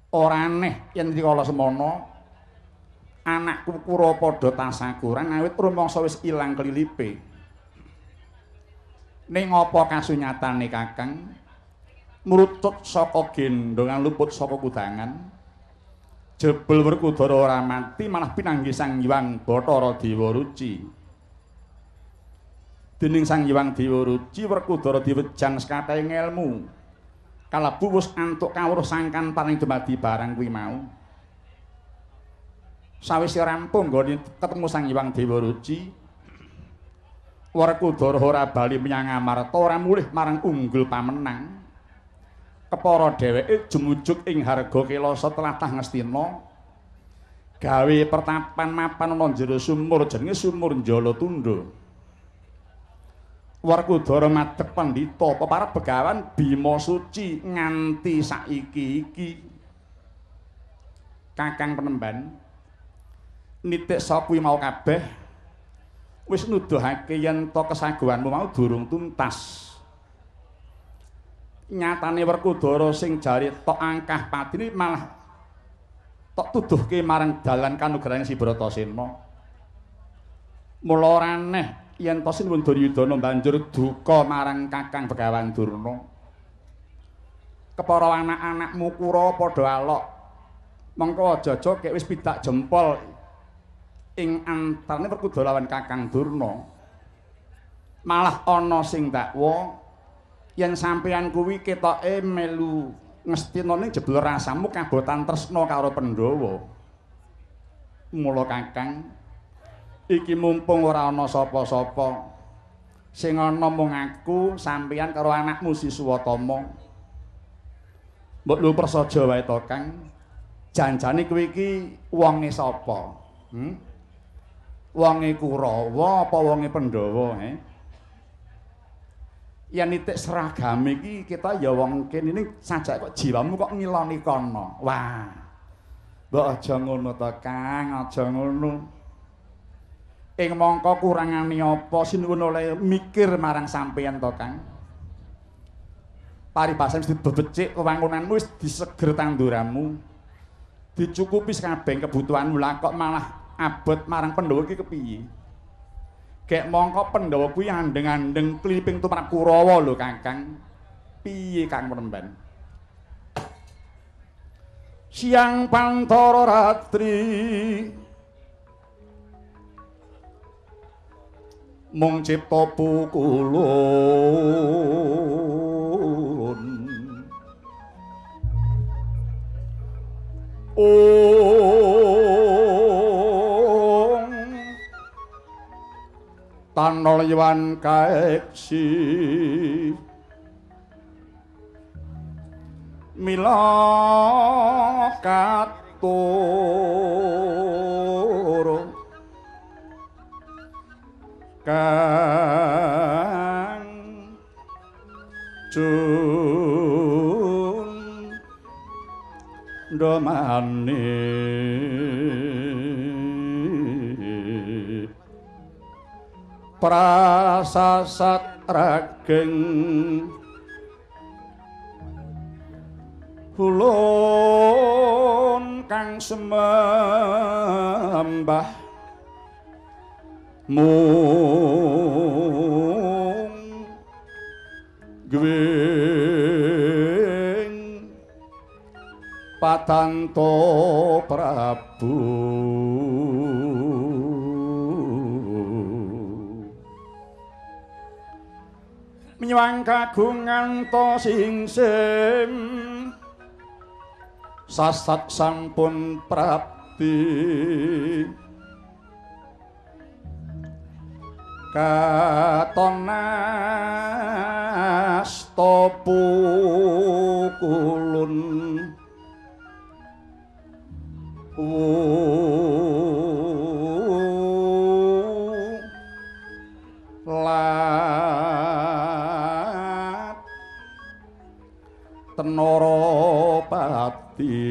Ora aneh yen rikala semana anakku kura padha tasakuran awit rumangsa wis ilang klilipe. Ning apa kasunyatane Kakang? Mrucut saka gendongan luput saka kudangan. Jebul Werkudara ora mati malah pinanggih Sang Hyang Bathara Dewa Ruci. Dening Sang Hyang Dewa Ruci Werkudara diwejang sekathahing ngelmu. Kalebu wis antuk kawruh sangkan paring dumadi barang kuwi mau. Sawise rampung nggone ketemu Sang Hyang Dewa Ruci, Werkudara ora bali menyang Amarta, ora mulih marang unggul pamenang. Kepara dheweke jumujuk ing harga Kelasa tlatah Ngastina, gawe pertapan mapan ana jero sumur jenenge Sumur Jalatundha. Werkudara madhep pandhita peparep begawan Bima Suci nganti saiki iki. Kakang Penemban nitik saka kuwi mau kabeh wis nuduhake yen to kesaguhanmu mau durung tuntas. Nyatane Werkudara sing jari tok angkah patine malah tok tuduhke marang dalan kanugrahan Si Bratasena. Mula ora aneh yen to Sinuwun Duryudana banjur duka marang Kakang Begawan Durna. Kepara anak-anakmu Kura padha alok. Mengko aja-aja kek wis pidak jempol ing antarane Werkudara lan Kakang Durna. Malah ana sing dakwa yen sampeyan kuwi ketoke melu Ngastina ning jebul rasamu kabotan tresna karo Pandhawa. Mula Kakang, iki mumpung ora ana sapa-sapa. Sing ana mung aku, sampeyan karo anakmu Si Suwatama. Mbok lu prasaja wae to, Kang. Janjane kowe iki wonge sapa? Wonge Kurawa apa wonge Pandhawa, Yen nitik seragame iki kita ya wong kene ini sajak kok jiwamu kok ngiloni kono. Wah. Mbok aja ngono to, Kang, aja ngono. Ing mangka kurangane apa sinuwun oleh mikir marang sampeyan to, Kang. Paribasan wis dibebecik, wewangunanmu wis diseger tanduranmu. Dicukupi sakabeh kebutuhanmu lah kok malah abot marang Pandhawa iki kepiye? Gek mongko Pandhawa kuwi andeng-andeng kliping tumrap Kurawa lho Kakang. Piye Kang Penemban? Siang Pantara Ratri mung cipta pukulun. Tanol Yuwan kaeksi mila katur kang jun domane prasasat rageng ulun kang semembah mung gwing patanto Prabu nyuwang kagungan to singsim sasat sampun prapti katonas topu kulun Tenara Pati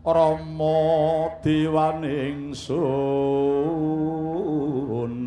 Rama dewaning sun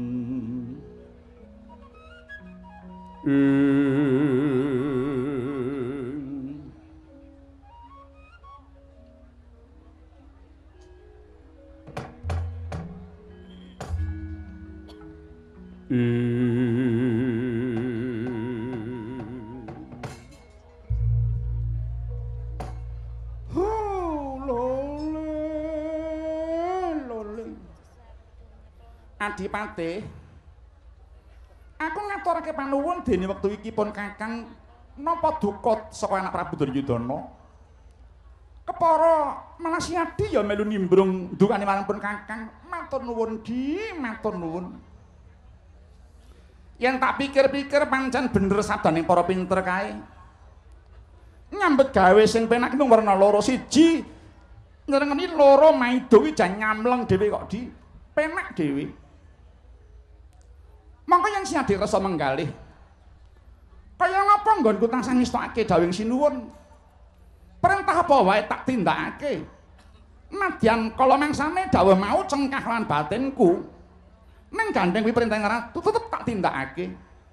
Adipate, aku ngaturake panuwun dene wektu iki pun Kakang napa duka saka anak Prabu Duryudana. Kepara Manasiadi ya melu nimbrung ndukane marang pun Kakang. Matur nuwun matur nuwun. Yen tak pikir-pikir pancen bener sabdaning para pinter kae. Nyambet gawe sing penak mung werna loro, siji ngrengeni loro maido kuwi jan nyamleng dhewe kok di penak dhewe. Mangka yang siadi rasa menggalih. Kaya ngapa nggonku tansah ngestokake dawuh sinuwun. Perintah apa wae tak tindakake. Nadyan kala mangsane dawuh mau cengkah lan batinku. Ning gandeng kuwi perintah ratu tetep tak tindakake.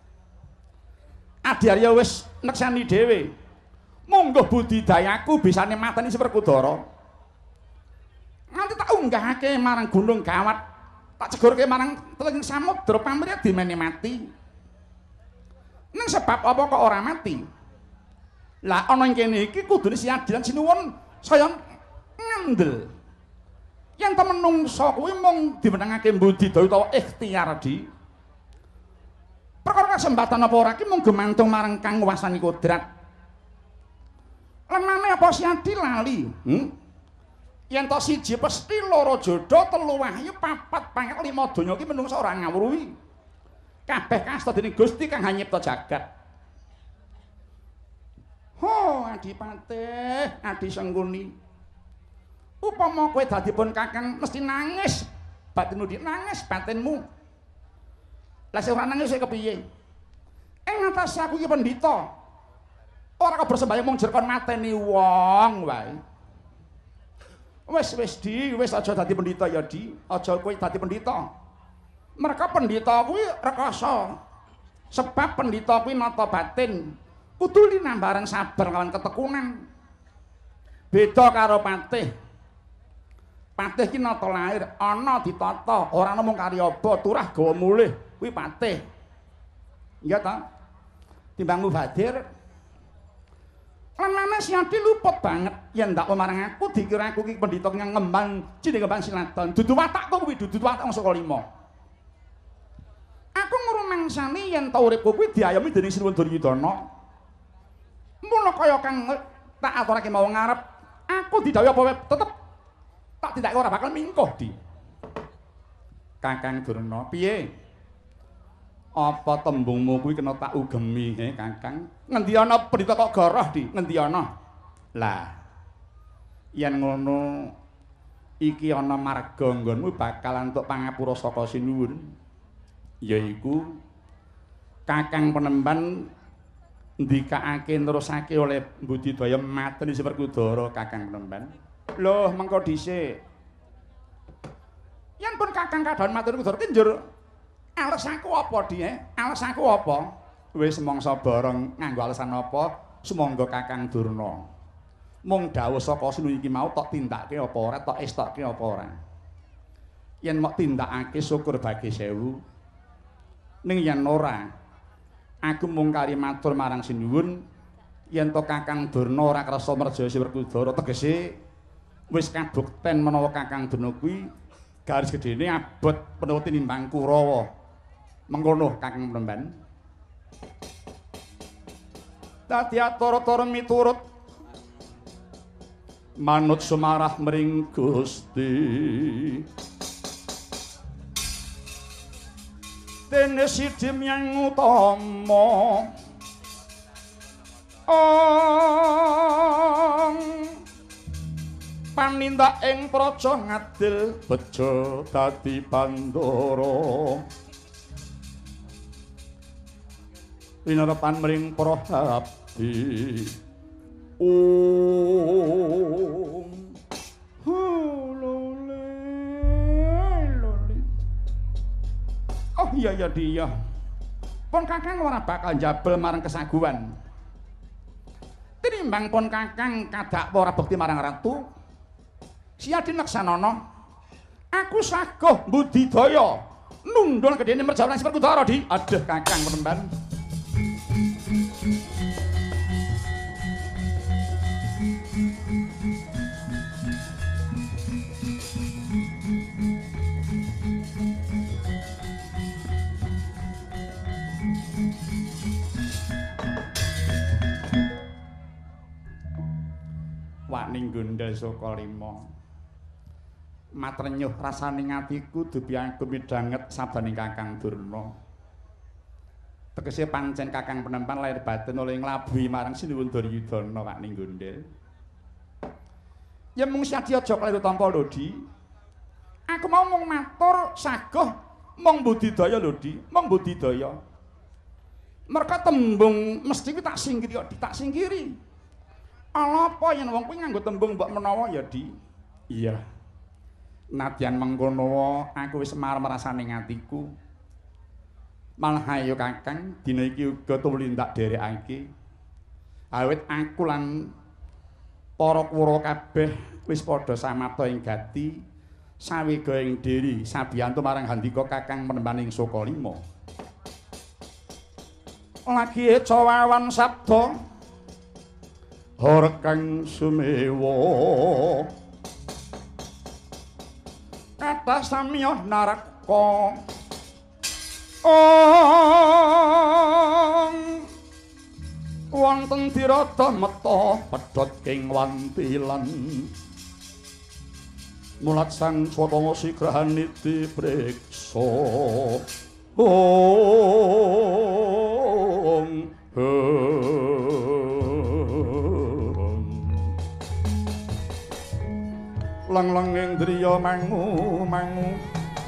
Adi Arya wis neksani dhewe. Monggo budidayaku bisane mateni si Werkudara. Nanti tak unggahake marang Gunung Gawat. Tak jegurke marang teleng samudra pamrih dimene mati. Ning sebab apa kok ora mati? Lah ana ing kene iki kudune si Adilan sinuwun saya ngandel. Yen ta menungsa kuwi mung dimenengake budidaya utawa ikhtiar di. Perkara kesempatan apa ora ki mung gumantung marang kang nguwasani kodrat. Lemane apa si Adi lali? Yen to siji pesti loro jodho telu wahyu papat pangkat lima donya iki menungsa ora ngawruhi. Kabeh kasta dening Gusti kang nyipta jagat. Ho, Adipate, Adi Sengguni. Upama kowe dadi pun Kakang mesti nangis. Batinmu nangis batinmu. Lah sing ora nangis kepiye? Ing ngatas aku iki pendhita. Ora kok bersembayang mung jerkon mateni wong wae. Wis aja dadi pendhita ya Di, aja kowe dadi pendhita. Mereka pendhita kuwi rekoso. Sebab pendhita kuwi nata batin. Kudu linambaran sabar lawan ketekunan. Beda karo patih. Patih ki nata lair, ana ditata, ora mung karyaba, turah gawa mulih, kuwi patih. Iya ta? Timbang mubadir. Lan si Adi luput banget yen ndak marang aku dikira aku ki pendhita kang ngembang cine ngembang silatan. Dudu watakku kuwi dudu watak saka lima. Aku ngrumangsani yen ta uripku kuwi diayomi dening Sinuwun Duryudana. Mula kaya kang tak aturake mau ngarep, aku didhawuhi apa wae tetep tak tindake ora bakal mingkuh Di. Kakang Durna, piye? Apa tembungmu kuwi kena tak ugemi Kakang? Ngendi ana pendhita kok goroh Di? Ngendi ana? Lah. Yen ngono iki ana marga nggonmu bakal entuk pangapura saka Sinuwun. Yaiku Kakang Penemban ndikake nerusake oleh budidaya mateni si Werkudara Kakang Penemban. Loh, mengko dhisik. Yen pun Kakang kadhawan matur Werkudara ki njur alasanku apa Di? Alasanku apa? Wis mangsa bareng nganggo alasan apa? Sumangga Kakang Durna. Mung dawuh saka Sinuwun iki mau tok tindakake apa ora, tok estokke apa ora. Yen mok tindakake syukur bagi sewu. Ning yen ora, aku mung kari matur marang Sinuwun yen to Kakang Durna ora krasa merjaya si Werkudara, tegese wis kabukten menawa Kakang Durna kuwi garis gedene abot penuti nimbang Kurawa. Mengkono Kakang Penemban. Dadi atur-atur miturut manut sumarah mring Gusti. Dene sidim yang utama panindak ing praja ngadil bejo dadi bandara. Winarapan mring para abdi. iya ya dia. Pun Kakang ora bakal njabel marang kesaguhan. Tinimbang pun Kakang kadak ora bekti marang ratu. Siadi Laksanana, aku saguh budidaya nundul gedene merjawan sing Werkudara di. Aduh Kakang Penemban. Waning Gondel Sokalima. Matrenyuh rasaning atiku dupi aku midhanget sabaning Kakang Durna. Tegese pancen Kakang Penemban lair batin oleh nglabuhi marang Sinuwun Duryudana Waning Gondel. Ya mung siadi aja kleru tampa lho, Di. Aku mau mung matur saguh mung budidaya lho, Di, mung budidaya. Merga tembung mesti kuwi tak singkiri kok, tak singkiri. Ala apa yen wong kuwi nganggo tembung mbok menawa ya, Di? Iya. Nadyan mengkono aku wis marasane atiku. Malah ayo Kakang, dina iki uga tumindak dherekake. Awit aku lan para kura kabeh wis padha samata ing gati sawega ing dhiri sabiyantu marang handika Kakang Penembaning Sokalima. Lagi cawawan sabda Horkang sumewa kata samya naraka wonten tirata meta pedhot ing wantilan mulat sang swatama sigrahaniti priksa lang-lang ing driya mangu-mangu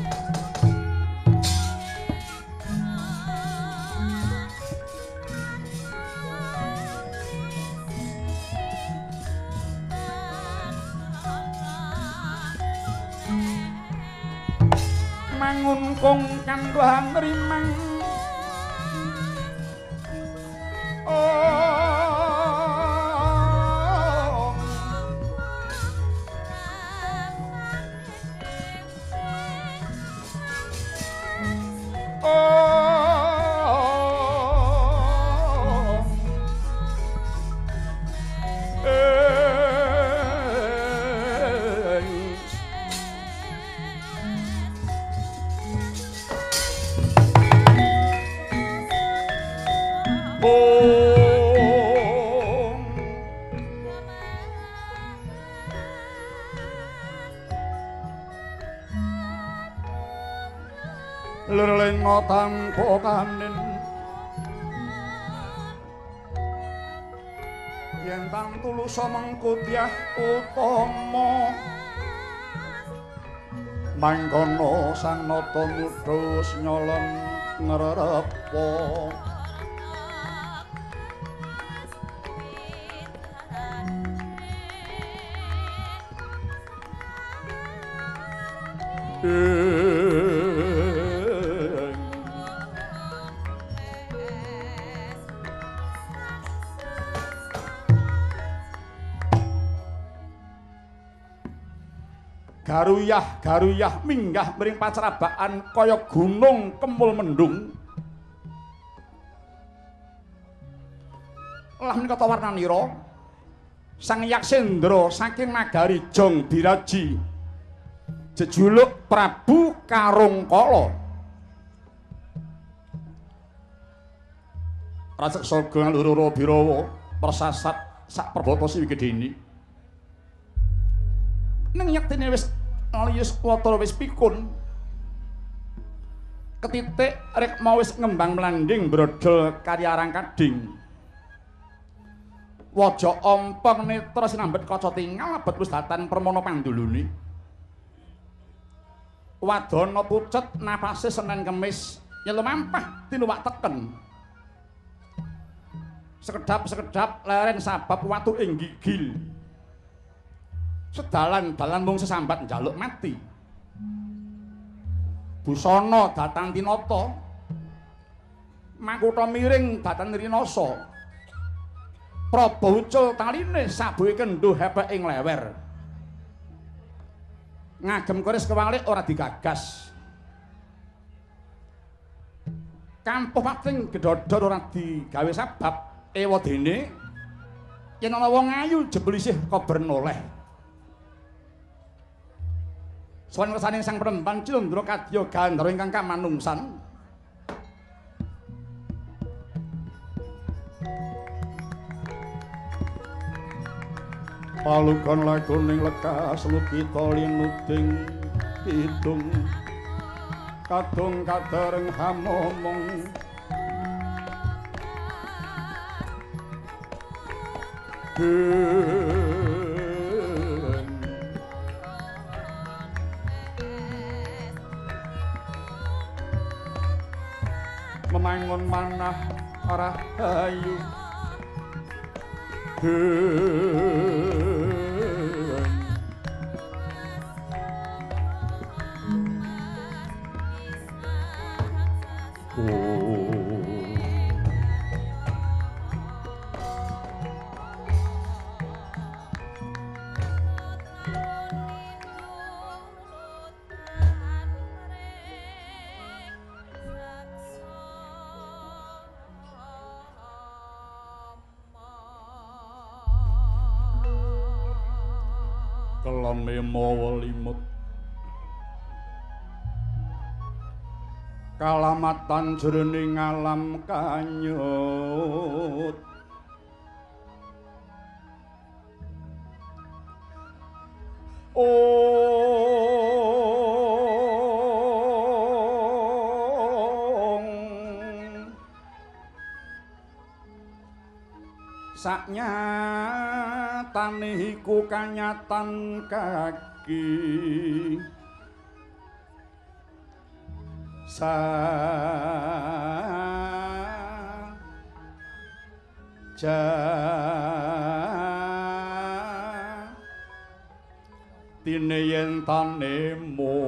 mangun kung kanggo hangrimang lenga tanpa kanin yen tang tulus mengkutyah utama mangkono sang nata mudhus nyolong ngrerepa garuyah minggah mring pacrabaan kaya gunung kemul mendung lah menika warnanira Sang Yaksendra saking nagari Jong Biraji jejuluk Prabu Karungkala raseksa Galurura Birawa persasat sak perbata Siwigedeni ning yektene wis aliyus watara wis pikun ketitik rek mau wis ngembang mlanding brodol Karyarang Kading waja ompong netra sinambet kaca tingal abet wis datan permana pandulune wadana pucet napase Senen Kemis nyelu mampah tinuwak teken sekedap-sekedap leren sabab watu ing gigil sedalan-dalan mung sesambat njaluk mati busana datang tinata Makutha miring datan rinasa. Praba ucul taline sabuhe kendho hepek ing lewer. Ngagem keris kewalik ora digagas. Kampuh pating gedhodhor ora digawe sabab ewadene yen ana wong ayu jebul isih kober noleh. Sowan ngersaning sang penemban Cilendra kadya Gandhara ingkang kamanungsan. Palukan laguning lekas lukita linuding pitung kadung kadereng hamomong memangun manah rahayu kelone mawa limut kalamatan jroning alam kanyut saknyatane iku kanyatan kaki tine yen tanemu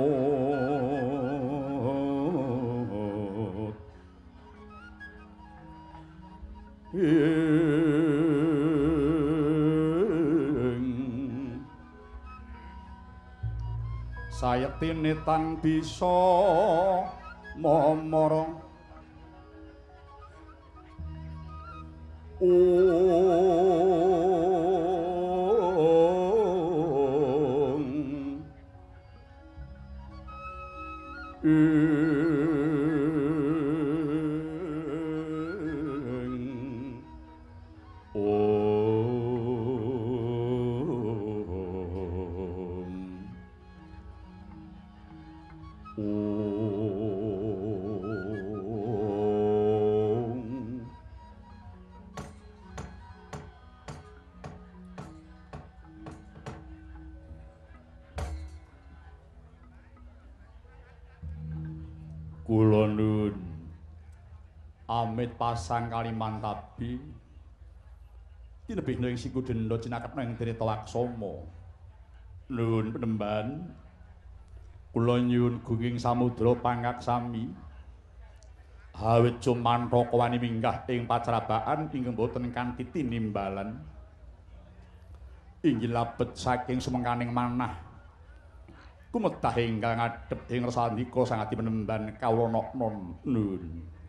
sayetine tan bisa momoro kula nun amit pasang Kalimantabi tinebihna ing siku denda cinakepna ing Tirta Laksama nun penemban kula nyuwun gunging samudra pangaksami awit cumantha wani minggah ing pacrabaan ingkang boten kanthi tinimbalan inggih labet saking sumengkaning manah kumetah ingkang ngadhep ing resandika sangati penemban kawula non nun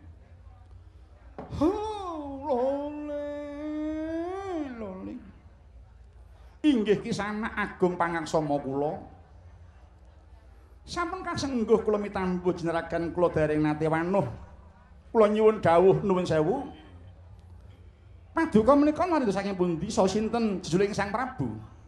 lole inggih Kisana Agung pangaksama kula sampun kasengguh kula mitambuh jeneragan kula dereng nate wanuh kula nyuwun dawuh nuwun sewu paduka menika marindu saking pundi saha sinten jejuling Sang Prabu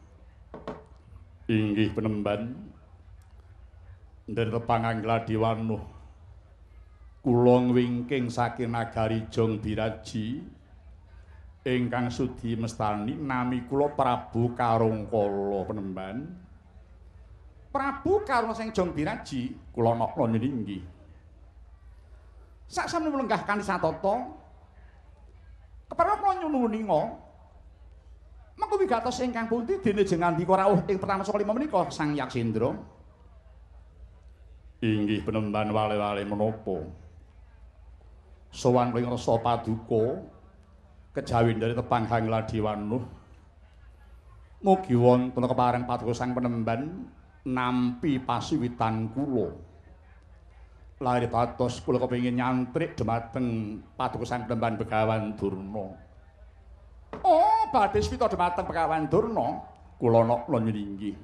inggih penemban Ndherta panganggla diwanuh kula ngwingking saking nagari Jong Biraji ingkang sudi mestani nami kula Prabu Karungkala penemban Prabu Karuna sing Jong Biraji kula nakna ninggi saksamene lenggah kanthi satata kepareng kula nyuwuninga mengko wigatos ingkang pundi dene jengandika rawuh ing pertama saka lima menika Sang Yaksendra inggih penemban wale-wale menapa sowan ing rasa paduka kejawi dari tepang Hangladiwanuh mugi wonten kepareng paduka Sang Penemban nampi pasuwitan kula lahir batos kula kepengin nyantrik dhumateng paduka Sang Penemban Begawan Durna. Oh badhe swita dhumateng Begawan Durna kula nakla nyringgih.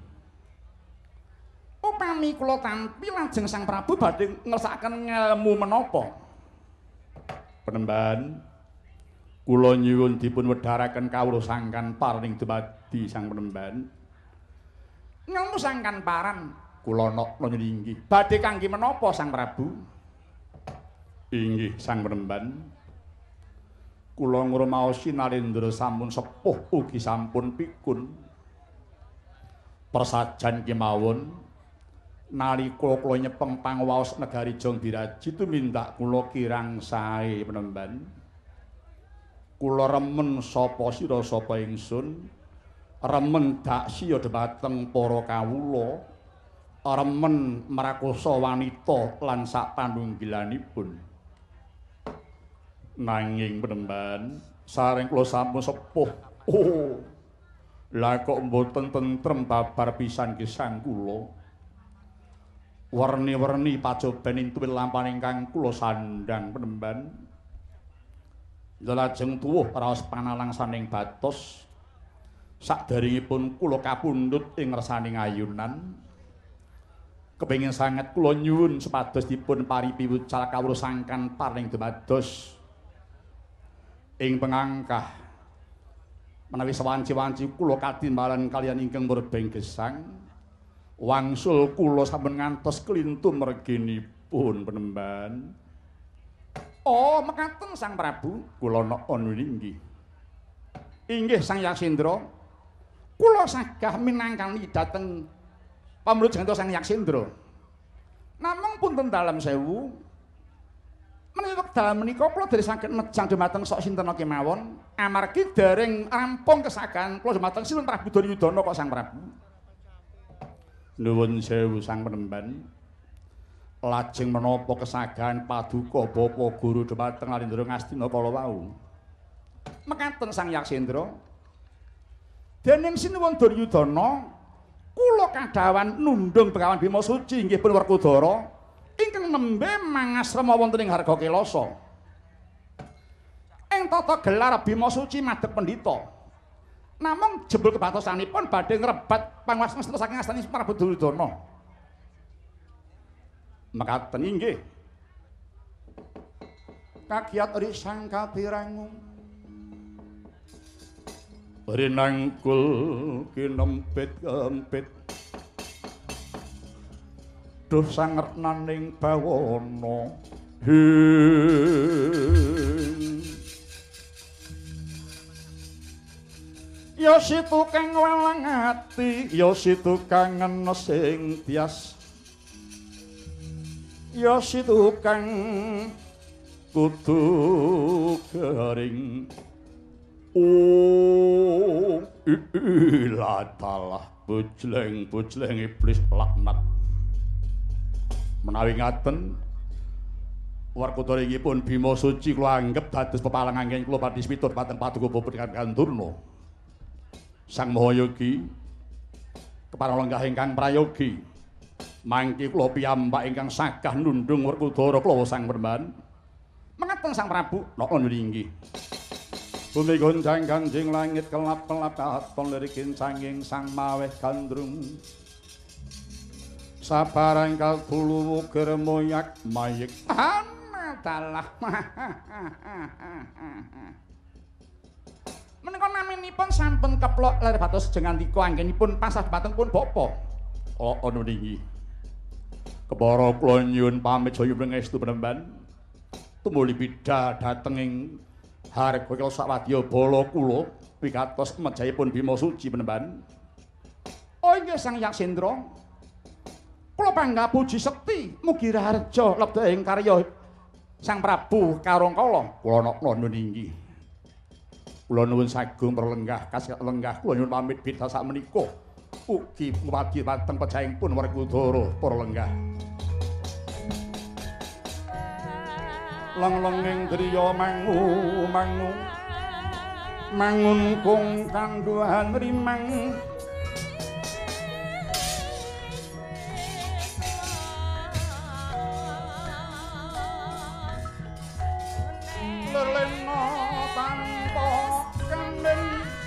Upami kula tampi lajeng Sang Prabu badhe ngersakaken ngelmu menapa? Penemban kula nyuwun dipun wedharaken kawula sangkan paraning dumadi Sang Penemban. Ngelmu sangkan paran kula nakla nyringgih. Badhe kangge menapa Sang Prabu? Inggih Sang Penemban. Kula ngrumaosi Narendra sampun sepuh ugi sampun pikun. Persajan kemawon nalika kula nyepeng pangwaos negari Jongbiraji tumindak kula kirang sae Penemban. Kula remen sapa sira sapa ingsun, remen dak siya dhumateng para kawula, remen mrakosa wanita lan sak panunggilanipun. Nanging Penemban, sareng kula sampun sepuh. Oh, lah kok mboten tentrem babar pisan gesang kula. Werni-werni pacoban intuwil lampahan ingkang kula sandhang Penemban. Lajeng tuwuh raos panalangsaning batos sakderengipun kula kapundhut ing ngersaning ayunan. Kepengin sanget kula nyuwun supados dipun paripiwucal kawula sangkan paring dumados ing pengangkah menawi sawanci-wanci kula katimbalan kaliyan ingkang murbeng gesang. Wangsul kula sampun ngantos klintu merginipun Penemban. Oh, mekaten Sang Prabu, kula nakon nggih. Inggih Sang Yaksendra. Kula sagah minangkani dhateng pamrujeng Sang Yaksendra. Namung punten dalem sewu. Menawi wekdal menika kula dereng saged nejang dhumateng sok sinten kemawon amargi dereng rampung kesagahan kula dhumateng Sinten Prabu Duryudana kok Sang Prabu. Nuwun sewu Sang Penemban. Lajeng menapa kesagahan paduka Bapa Guru dhumateng Narendra Ngastina kala wau? Mekaten Sang Yaksendra. Dening Sinuwun Duryudana kula kadhawan nundhung Begawan Bima Suci inggih pun Werkudara ingkang nembe mangasrama wonten ing Harga Kelasa. Ing tata gelar Bima Suci madhep pendhita. Namung jebul kebatosanipun badhe ngrebat panguwasan saking astani Prabu Duryudana. Mekaten inggih. Kagiat ri sang kabirangung. Rinangkul kinempit-kempit. Duh sangernaning bawana. Ya si tukang walang ati, ya si tukang sing tias. Ya si tukang kudu garing. Oh, iladalah bujleng-bujleng iblis laknat. Menawi ngaten Werkudara inggihipun Bima Suci kula anggep dados pepalang anggen kula badhe pitur pateng paduka Bapa Durna. Sang Mahayogi kepareng lenggah ingkang prayogi mangki kula piyambak ingkang sagah nundhung Werkudara kula Sang Penemban. Mengaten Sang Prabu nakon nggih. Bumi goncang ganjing langit kelap-kelap katon lirikin sanging sang maweh gandrung. Sabarang kaltulu germoyak mayik. Dalah. Menika naminipun sampun keplok ler batos jengandika anggenipun pasah dhumateng pun bapa. Ana niki. Kepara kula nyuwun pamit jaya pangestu Penemban. Tumuli bidhal dhateng ing Harga Kelasa wadya bala kula wigatos mejahipun Bima Suci Penemban. Oh inggih Sang Yaksendra. Kula panggah puji sekti mugi raharja lebda ing karya Sang Prabu Karangkala. Kula nakna nggih. Kula nuwun sagung perlenggah kasih lenggah kula nyuwun pamit bidhal sakmenika. Ugi mugi pateng pejahipun Werkudara para lenggah. Lenglenging driya mangu mangun kung kanduhan rimang lelena tanpa kandhen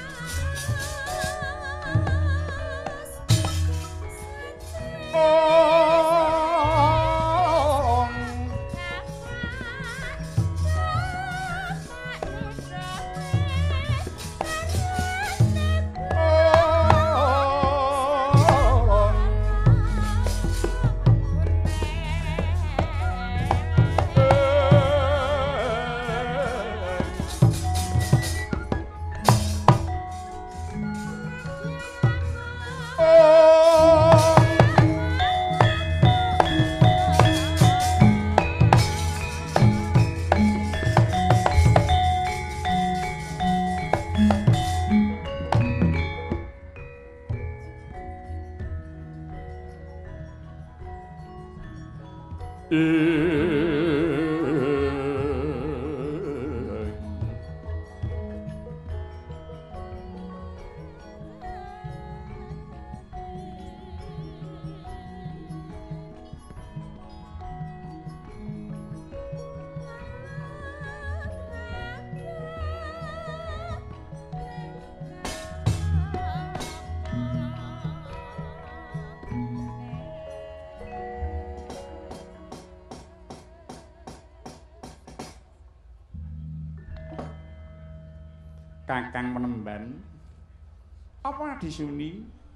Kakang Penemban apa disuni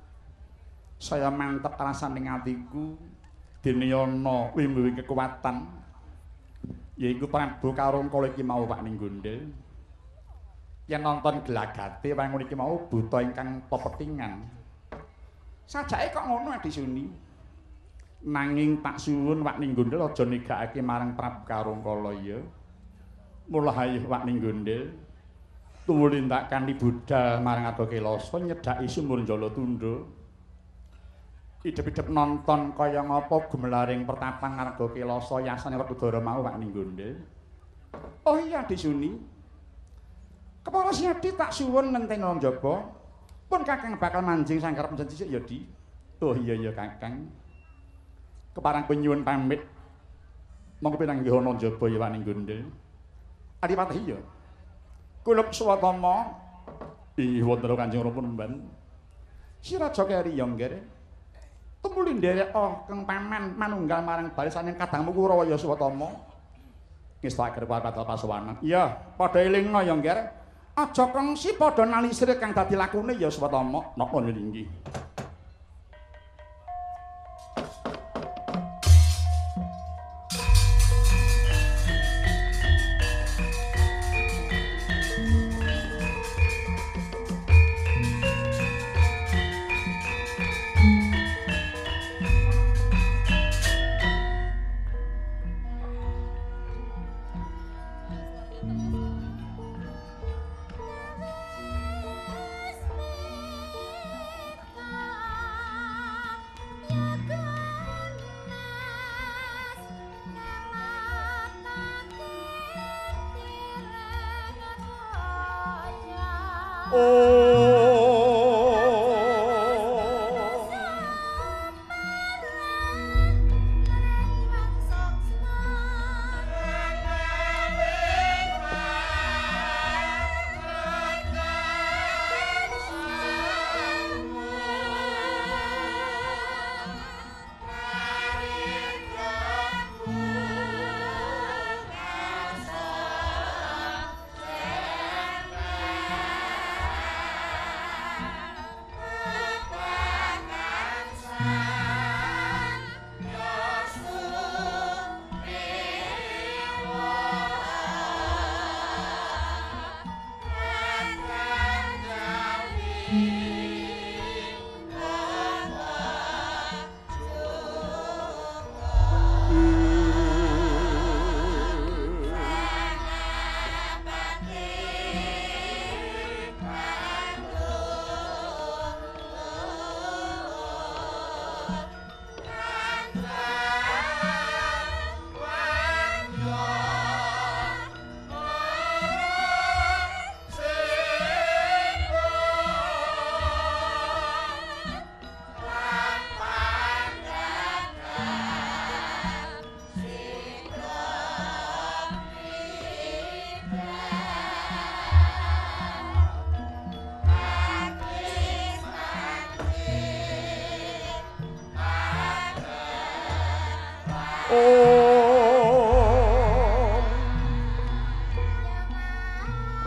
saya mantep rasaning atiku dene ana wimbuhe kekuatan yaiku Prabu Karangkala iki mau Pak ning Gondel yen nonton gelagate wangun iki mau buta ingkang pepetingan sajake kok ngono disuni nanging tak suwun Pak ning Gondel aja negakake marang Prabu Karangkala ya mulai Pak ning Gondel tuwulindak kanthi budal marang Adakilasa nyedhaki Sumur Jala Tundha. Idep-idep nonton kaya ngapa gumelaring pertapan Adakilasa yasane Werkudara mau Pak ning Gondel. Oh iya disuni. Kepala Siadi tak suwun ngenteni njaba. Pun Kakang bakal manjing sangkarep menjen sisik ya Di. Oh iya ya Kakang. Keparang nyuwun pamit. Monggo pinanggih ana njaba ya Pak ning Gondel. Adipati ya. Kulub Swatama wonten Kanjeng Rama Penemban Siraja Keri Yongger tumuli nderek keng paman manunggal marang barisaning kadangmu Kurawa ya Swatama ngestakaken patal pasawanan iya padha elingna Yongger aja kengsi padha nalisir kang dadi lakune ya Swatama napa nggih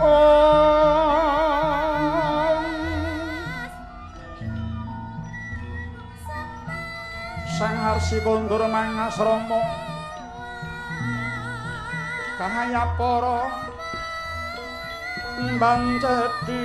Sang Harsi kondur mangasrama kahayapara mbang cedhi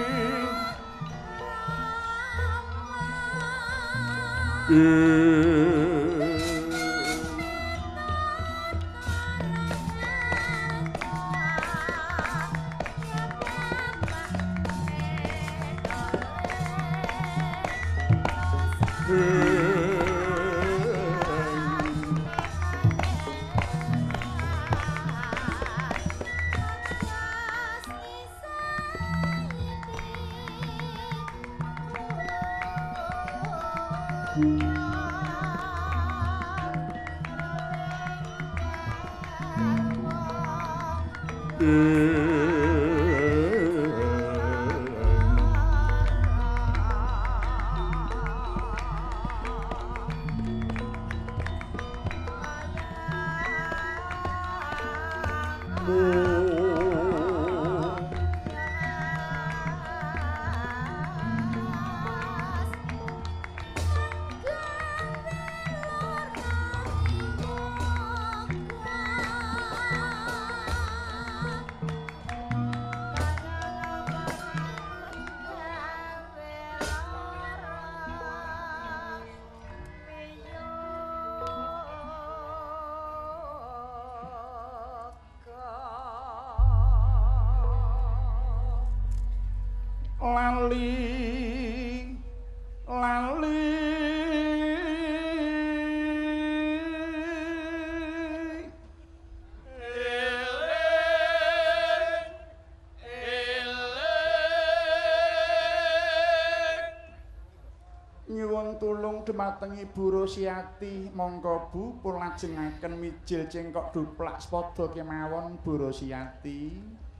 lali nyuwun tulung dhumateng Ibu Rosyati monggo Bu pun lajengaken mijil cengkok duplak sepada kemawon Bu Rosyati.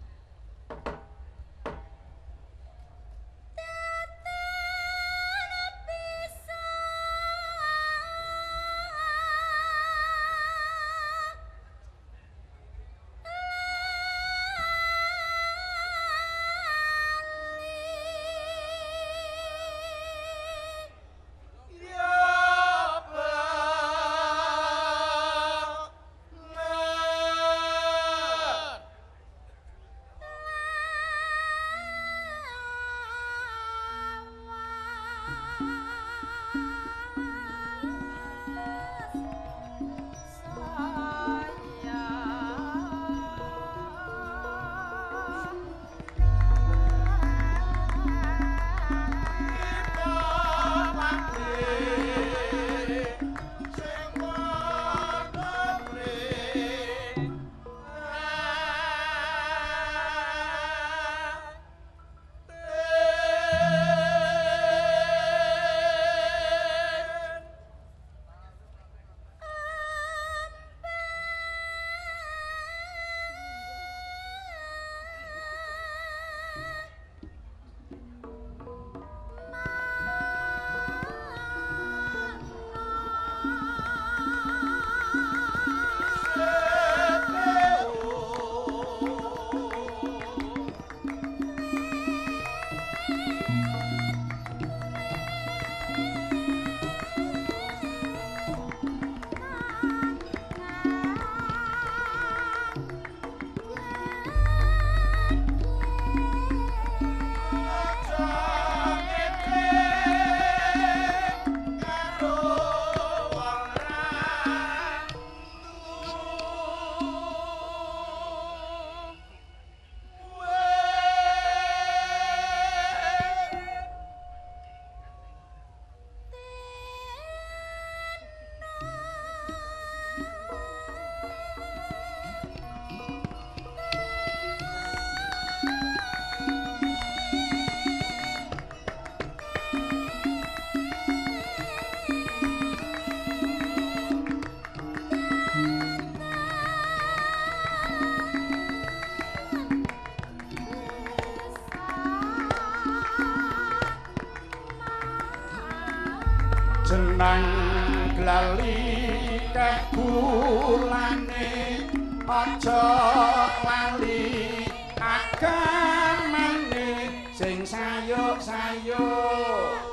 jeneng glali kabulane aja lali agamane sing sayuk-sayuk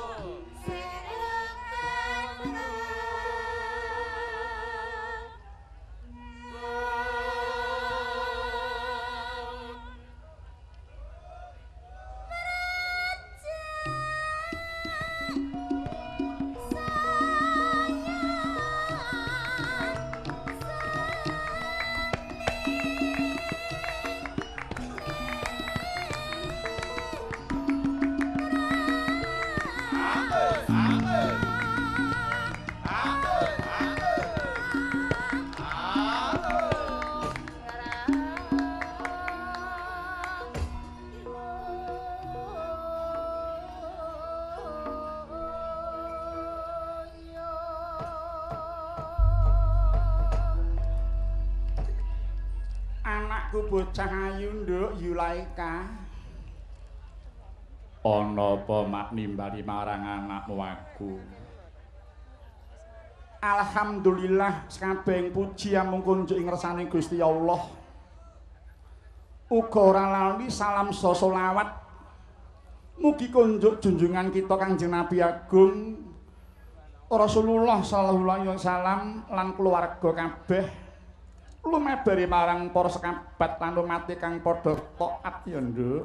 anakku bocah ayu nduk Yulaika ana apa mak nimbali marang anakmu aku alhamdulillah sakabehing puji amung kunjuk ing ngersane Gusti Allah uga ora lali salam selawat mugi kunjuk junjungan kita Kanjeng Nabi Agung Rasulullah sallallahu alaihi wasallam lan keluarga kabeh lumebari marang para sekabat lan umat kang padha taat ya nduk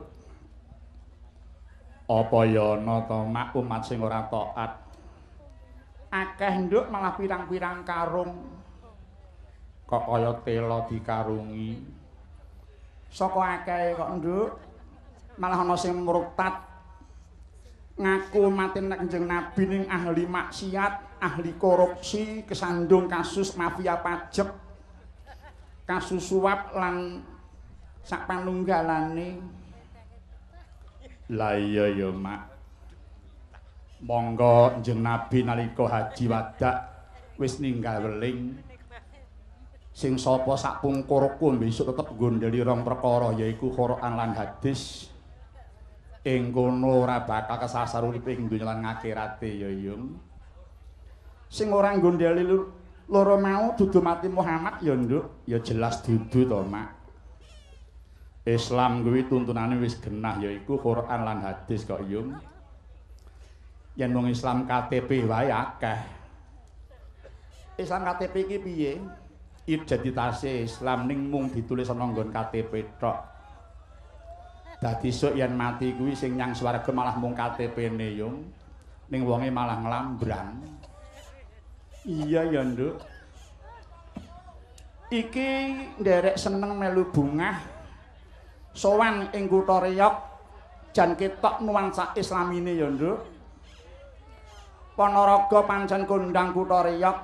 apa ya ana to mak umat sing ora taat akeh nduk malah pirang-pirang karung kok kaya tela dikarungi saka akeh kok nduk malah ana sing murtad ngaku mati nek Kanjeng Nabi ning ahli maksiat ahli korupsi kesandung kasus mafia pajak kasus suap lan sak panunggalane la iya ya mak monggo Kanjeng Nabi nalika haji wadak wis ninggal weling sing sapa sak pungkurku besok tetep gondeli rong perkara yaiku Quran lan hadis ing kono ora bakal kesasar uripe ing donya lan akirate ya yung sing ora gondeli loro mau dudu mati Muhammad ya nduk ya jelas dudu to mak Islam kuwi tuntunane wis genah yaiku Quran lan hadis kok yung yen wong Islam KTP wae akeh Islam KTP iki piye identitase Islam ning mung ditulis ana nggon KTP tok dadi sok yen mati kuwi sing nyang swarga malah mung KTP-ne yung ning wonge malah nglambrang iya ya nduk iki nderek seneng melu bungah sowan ing kutha Riyadh jan ketok nuansa islamine ya nduk Ponorogo pancen kondang kutha Riyadh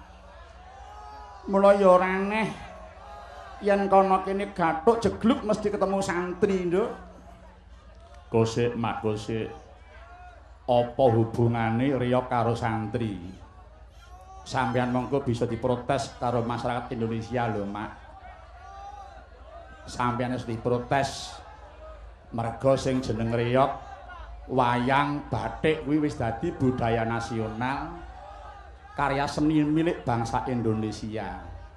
mula ya ora aneh yen kono kene gathuk jegluk mesti ketemu santri nduk kosik mak kosik apa hubungane Riyadh karo santri sampeyan mongko bisa diprotes karo masyarakat Indonesia lho mak sampeyan wis diprotes merga sing jeneng Riyadh wayang batik kuwi wis dadi budaya nasional karya seni milik bangsa Indonesia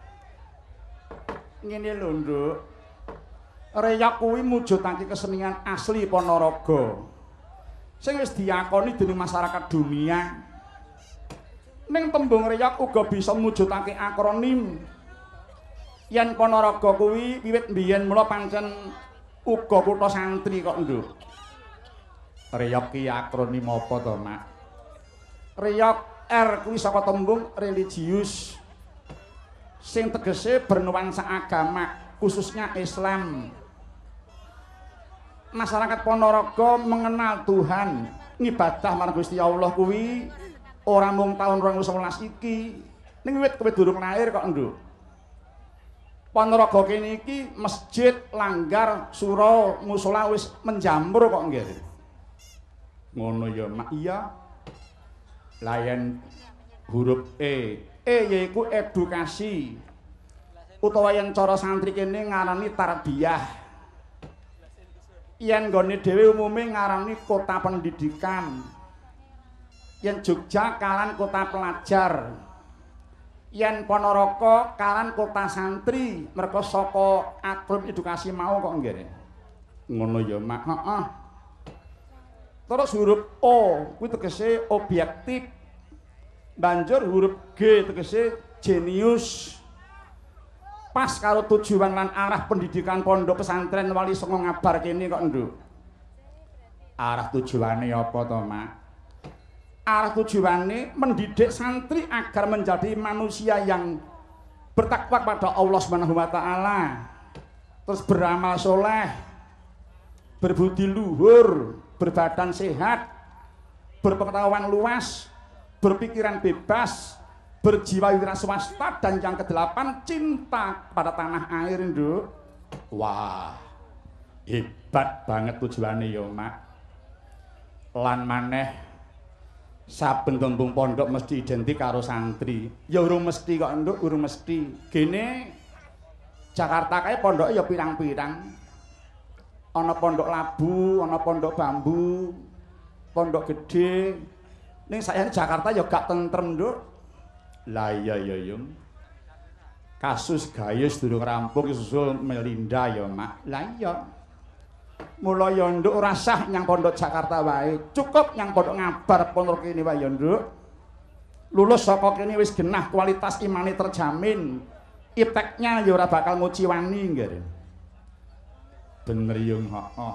ngene lho nduk Riyadh kuwi mujudake kesenian asli Ponorogo sing wis diakoni dening masyarakat dunia ning tembung Riyadh uga bisa mujudake akronim yen Ponorogo kuwi wiwit mbiyen mula pancen uga kutha santri kok nduk Riyadh ki akronim apa to mak Riyadh R kuwi saka tembung religius sing tegese bernuansa agama khususnya Islam masyarakat Ponorogo mengenal Tuhan ngibadah marang Gusti Allah kuwi ora mung taun 2011 iki ning wiwit kowe durung lahir kok nduk Ponorogo kene iki masjid langgar surau musala wis menjamur kok nggih ngono ya mak iya layan huruf E yaiku edukasi utawa yen cara santri kene ngarani tarbiyah yen nggone dhewe umume ngarani kota pendidikan yen Jogja karan kota pelajar yen Ponorogo karan kota santri merga saka akron edukasi mau kok nggih Ngono ya, Mak. Heeh. Terus huruf O kuwi tegese objektif. Banjur huruf G tegese jenius. Pas karo tujuan lan arah pendidikan pondok pesantren Wali Songo Ngabar kene kok, Nduk. Arah tujuane apa to, Mak? Arah tujuane mendidik santri agar menjadi manusia yang bertakwa kepada Allah Subhanahu wa taala. Terus beramal soleh, berbudi luhur, berbadan sehat, berpengetahuan luas, berpikiran bebas, berjiwa wira swasta, dan yang kedelapan cinta pada tanah air, Nduk. Wah, hebat banget tujuannya ya, Mak. Lan maneh saben tembung pondok mesti identik karo santri. Ya urung mesti kok, Nduk, urung mesti. Gene Jakarta kae pondoke ya pirang-pirang. Ana pondok labu, ana pondok bambu, pondok gede. Ning sayane Jakarta ya gak tentrem, Nduk. Lah iya ya, Yung. Kasus Gayus durung rampung susul Melinda ya, Mak. Lah iya. Mula ya, Nduk, ora sah nyang pondok Jakarta wae. Cukup nyang pondok Ngabar pondok kene wae ya, Nduk. Lulus saka kene wis genah kualitas imane terjamin. Ipteknya ya ora bakal nguciwani nggih. Bener Yung, heeh.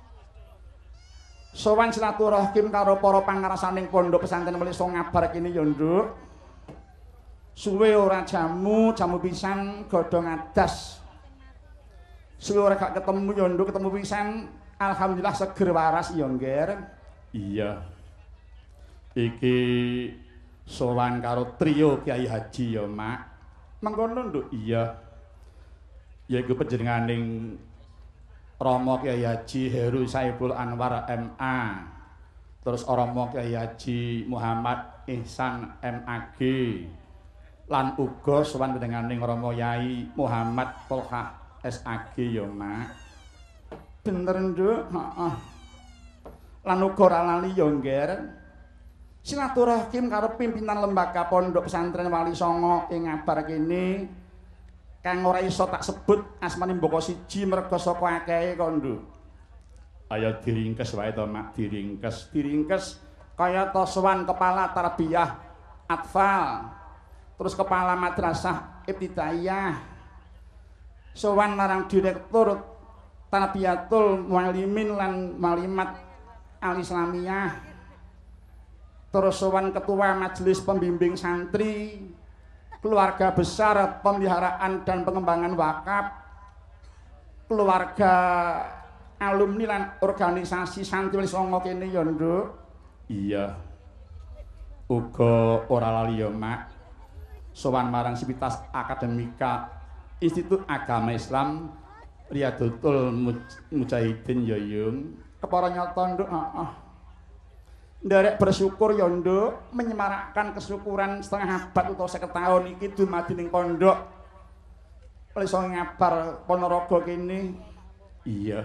Sowan silaturahim karo para pangarasaning pondok pesantren Wali Songo Ngabar kene ya, Nduk. Suwe ora jamu pisan godhong adas. Suwe ora gak ketemu ya, Nduk, ketemu pisan alhamdulillah seger waras ya, Ngger. Iya. Iki sowan karo trio Kiai Haji ya, Mak. Mengkono, Nduk. Iya. Yaiku panjenenganing Rama Kiai Haji Heru Saiful Anwar MA. Terus Rama Kiai Haji Muhammad Ihsan MAG. Lan uga sowan panjenenganing Rama Yai Muhammad Tolha SAG ya, Mak. Bener, Nduk. Heeh. Lan uga ora lali ya, Ngger. Silaturahim karo pimpinan lembaga pondok pesantren Wali Songo ing Ngabar kene kang ora iso tak sebut asmane mboko siji merga saka akehe kok, Nduk. Ayo diringkes wae to, Mak, diringkes kaya to sowan kepala tarbiyah atfal, terus kepala madrasah ibtidaiyah, sowan marang direktur tarbiyatul muallimin lan malimat al-islamiyah, terus sowan ketua majelis pembimbing santri, keluarga besar pemeliharaan dan pengembangan wakaf, keluarga alumni lan organisasi santri Wali Songo kene ya, Nduk. Iya. Uga ora lali ya, Mak. Sowan marang Sivitas Akademika Institut Agama Islam Riyadhatul Mujahidin ya, Yung. Kepara nyata, Nduk, heeh. Nderek bersyukur ya, Nduk, menyemarakkan kesyukuran setengah abad utawa 50 tahun iki dumadi ning pondok Wali Songo Ngabar Ponorogo kene. Iya.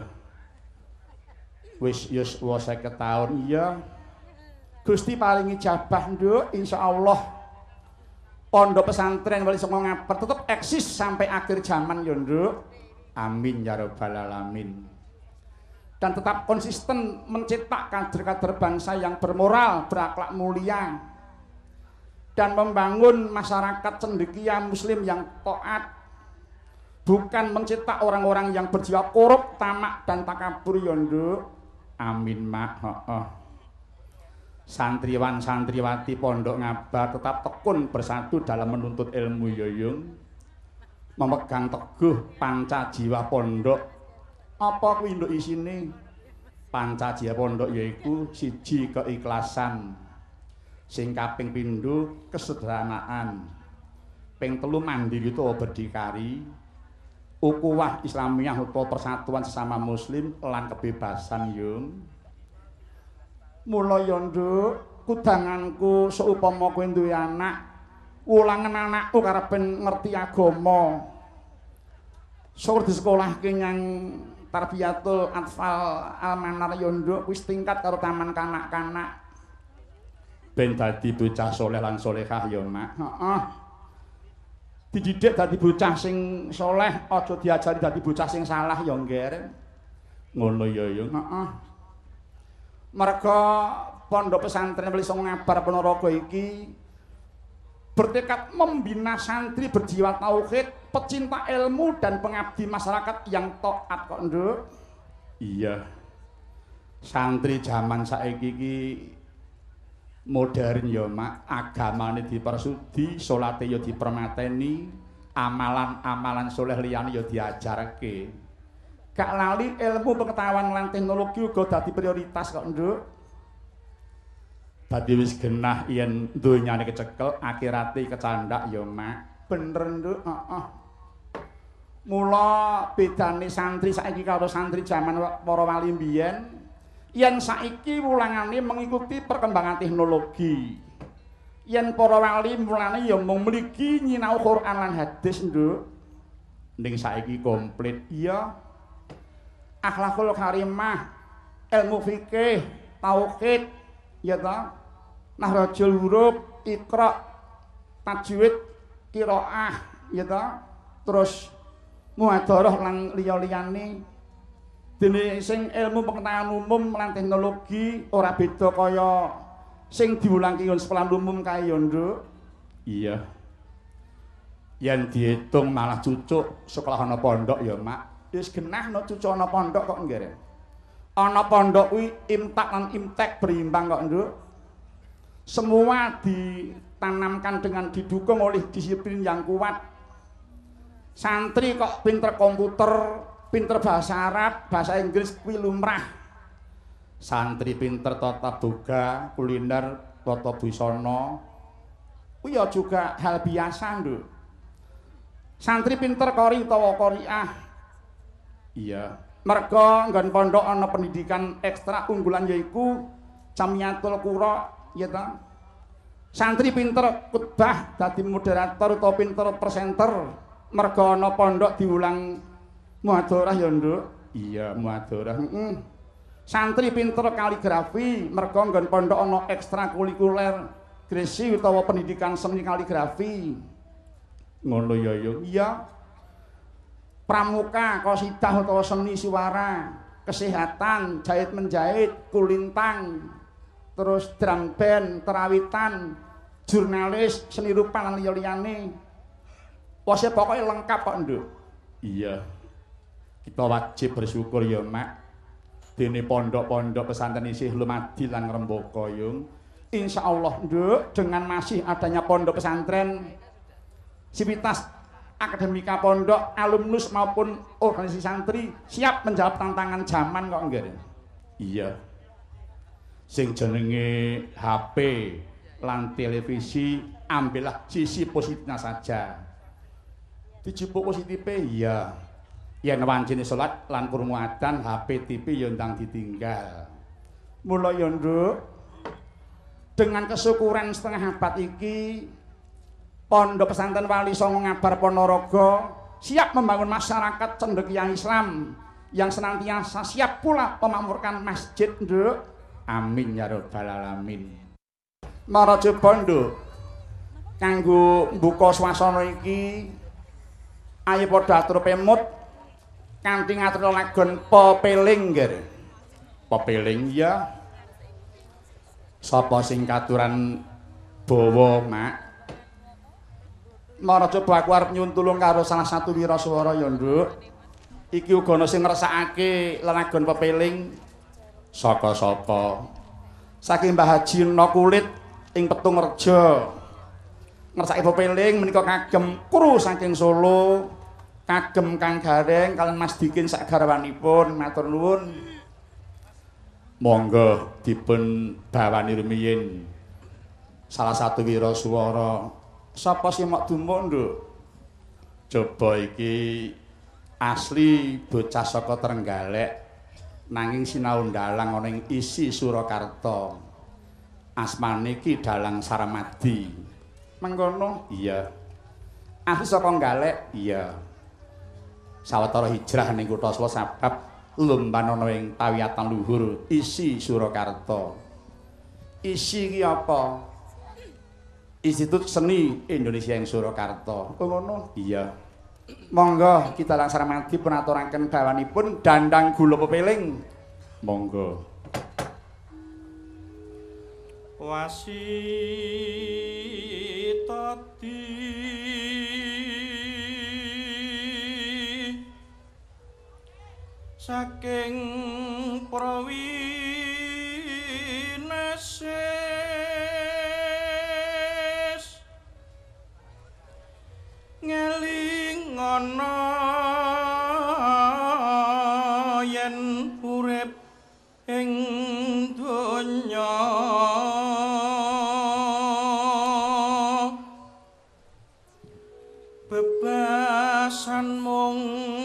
Wis 50 tahun, iya. Gusti paling ijabah, Nduk, insyaallah. Pondok pesantren Wali Songo Ngabar tetep eksis sampai akhir zaman ya, Nduk. Amin ya rabbal alamin. Dan tetap konsisten mencetak kader-kader bangsa yang bermoral, berakhlak mulia, dan membangun masyarakat cendekia muslim yang taat, bukan mencetak orang-orang yang berjiwa korup, tamak, dan takabur ya, Nduk. Amin, Mak. Santriwan santriwati Pondok Ngabar tetap tekun bersatu dalam menuntut ilmu ya, Yung. Memegang teguh panca jiwa pondok. Apa kuwi, Nduk, isine? Panca jiwa pondok yaiku siji keikhlasan, sing kaping pindho kesederhanaan, ping telu mandiri utawa berdikari, ukhuwah Islamiyah utawa persatuan sesama muslim lan kebebasan, Yung. Mula ya, Nduk, kudanganku seupama kowe duwe anak, wulangen anakku karepen ngerti agama. Sur di sekolahke nyang Tarbiyatul Atfal Almanar ya, Nduk, wis tingkat karo taman kanak-kanak. Ben dadi bocah saleh lan salehah ya, Mak. Heeh. Dididik dadi bocah sing saleh, aja diajari dadi bocah sing salah ya, Ngger. Ngono ya ya. Heeh. Merga pondok pesantren Wali Songo Ngabar Ponorogo iki bertekad membina santri berjiwa tauhid, pecinta ilmu dan pengabdi masyarakat yang taat kok, Nduk. Iya. Santri zaman saiki iki modern ya, Mak. Agamane dipersudi, salate ya dipermateni, amalan-amalan soleh liyane ya diajarke. Gak lali ilmu pengetahuan lan teknologi uga dadi prioritas kok, Nduk. Dadi wis genah yen donyane kecekel, akhirate kecandhak ya, Mak. Bener, Nduk. Heeh. Mula bedane santri saiki karo santri zaman para wali mbiyen, yen saiki wulangane mengikuti perkembangan teknologi. Yen para wali mulane ya mung mligi nyinau Quran lan hadis, Nduk. Ning saiki komplit, iya. Akhlakul karimah, ilmu fikih, tauhid, ya ta? Nahrajul huruf, iqra, tajwid, qiraah, ya ta? Terus muhadharah lan liya-liyane. Dene sing ilmu pengetahuan umum lan teknologi ora beda kaya sing diwulangke ing sekolah umum kae ya, Nduk. Iya. Yen diitung malah cucuk sekolah ana pondok ya, Mak. Wis genah no cucu ana pondok kok nggih. Ana pondok kuwi imtak lan imtek berimbang kok, Nduk. Semua ditanamkan dengan didukung oleh disiplin yang kuat. Santri kok pinter komputer, pinter bahasa Arab, bahasa Inggris kuwi lumrah. Santri pinter tata boga, kuliner, tata busana. Kuwi ya juga hal biasa, Nduk. Santri pinter qori utawa qoriah. Iya, merga nggon pondok ana pendidikan ekstra unggulan yaiku Jamiatul Qura, ya ta. Santri pinter khutbah dadi moderator utawa pinter presenter, merga ana pondok diulang muhadharah ya, Nduk. Iya, muhadharah. Santri pinter kaligrafi, merga nggon pondok ana ekstrakurikuler gresi utawa pendidikan seni kaligrafi. Ngono ya, Yung. Iya. Pramuka, qasidah utawa seni suara, kesehatan, jahit menjahit, kulintang, terus drum band, terawitan, jurnalis, seni rupa lan liya-liyane. Wes pokoke lengkap kok, Nduk. Iya. Kita wajib bersyukur ya, Mak. Dene pondok-pondok pesantren isih lumadi lan ngrembaka, Yung. Insyaallah, Nduk, dengan masih adanya pondok pesantren, sivitas akademika pondok, alumnus maupun organisasi santri siap menjawab tantangan zaman kok nggih. Iya. Sing jenenge HP lan televisi ambillah sisi positifnya saja. Dijupuk positifnya iya. Yen wancine salat lan krungu adzan HP TV ya ndang ditinggal. Mula ya, Nduk, dengan kesyukuran setengah abad iki Pondok Pesantren Wali Songo Ngabar Ponorogo siap membangun masyarakat cendekia Islam yang senantiasa siap pula memakmurkan masjid, Nduk. Amin ya rabbal alamin. Maraja Bondo kanggo mbuka swasana iki ayo padha atur pemut kanthi ngatur lagon pepeling nggih. Pepeling ya. Sapa sing katuran bawa, Mak? Maraja aku arep nyuntulung karo salah satu wiraswara ya, Nduk. Iki uga ana sing ngresakake lelagon pepeling saka sapa? Saking Mbah Haji No Kulit ing Petung Reja. Ngersake pepeling menika kagem kru saking Solo, kagem Kang Gareng kalian Mas Dikin sak garwanipun, matur nuwun. Monggo dipun bawani rumiyin salah satu wiraswara. Sapa sing mok dumuk, Nduk? Coba iki asli bocah saka Trenggalek nanging sinau ndalang ana ing isi Surakarta. Asmane iki Dalang Saramadi. Mengkono? Iya. Asli saka Nggalek? Iya. Sawetara hijrah ning kutha Solo sabab lumban ana ing pawiyatan luhur isi Surakarta. Isi iki apa? Institut Seni Indonesia yang Surakarta. Oh ngono? Iya. Monggo kita langsung mati pun aturaken bawanipun dandang gula pepeling. Monggo. Wasitati saking Prawineses ngeling ana yen urip ing donya bebasan mung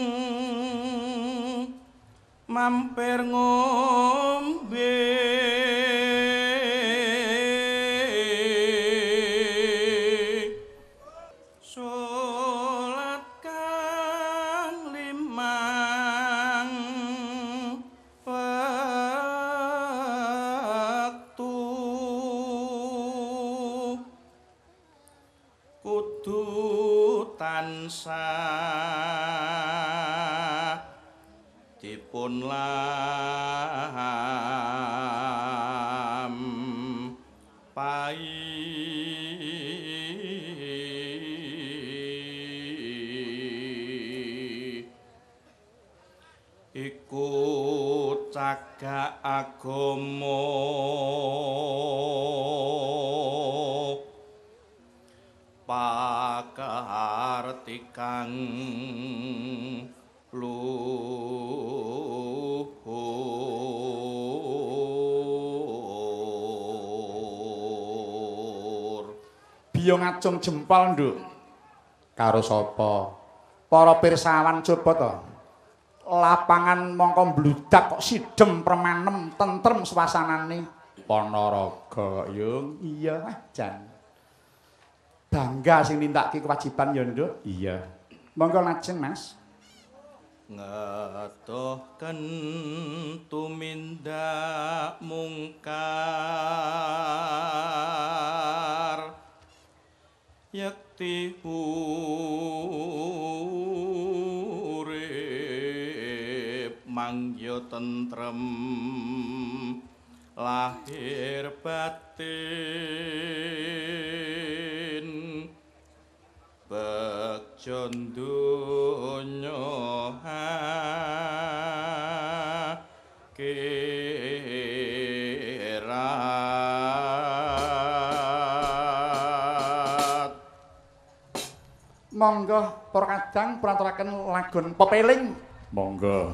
mampir ngombe salat kang limang wektu kudu tansah dipun lampahi iku cagak agama pakartikang luhur. Biyo ngacung jempol nduk. Karo sapa? Para pirsawan coba to. Lapangan mongko mbludak kok sidhem permanem tentrem suasanane Panaraga yung iya jan. Bangga sing nindakake kewajiban ya nduk. Iya. Monggo lajeng Mas. Ngetohken tumindak mungkar yakti urip mangya tentrem lahir batin bekjon donya akhirat. Monggo para kadang puraturaken lagon pepeling. Monggo.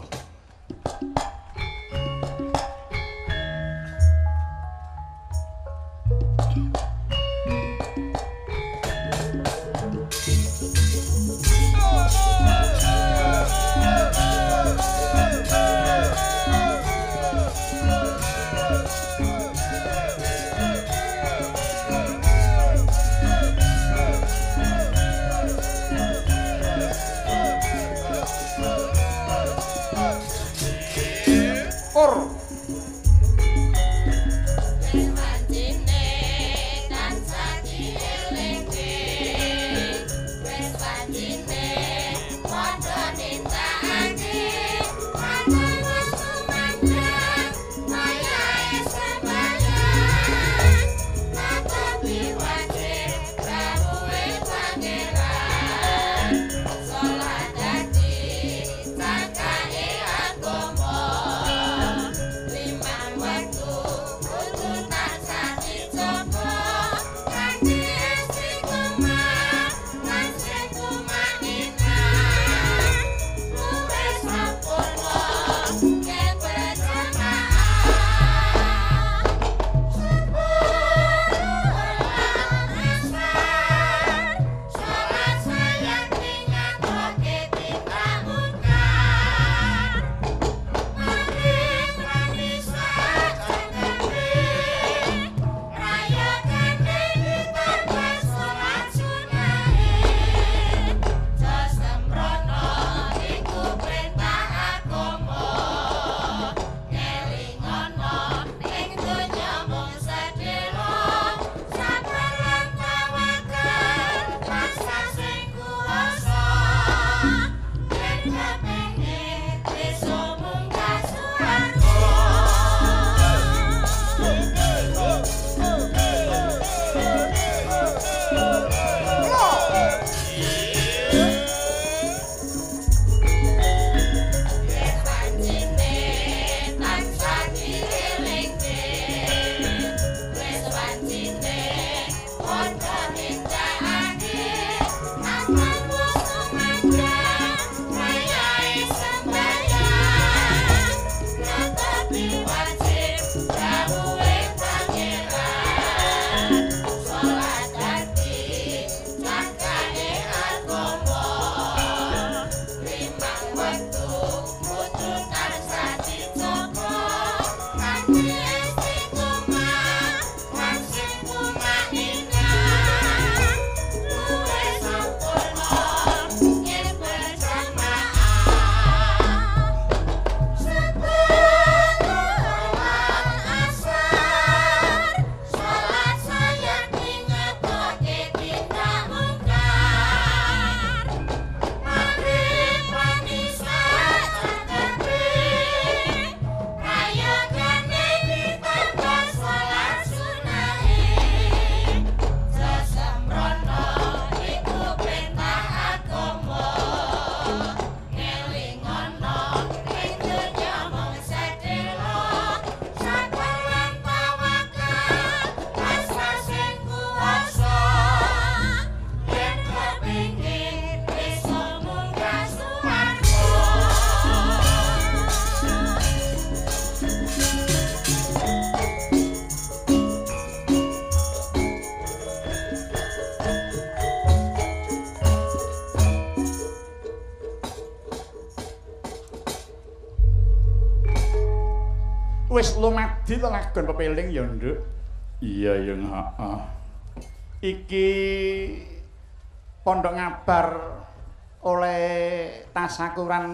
wis lumadi to lagon pepeling ya, Nduk. Iya, Yung, heeh. Iki pondok ngabar oleh tasakuran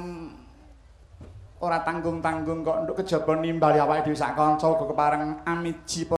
ora tanggung-tanggung kok Nduk kejaba nimbali awake dhewe sak kanca uga kepareng amiji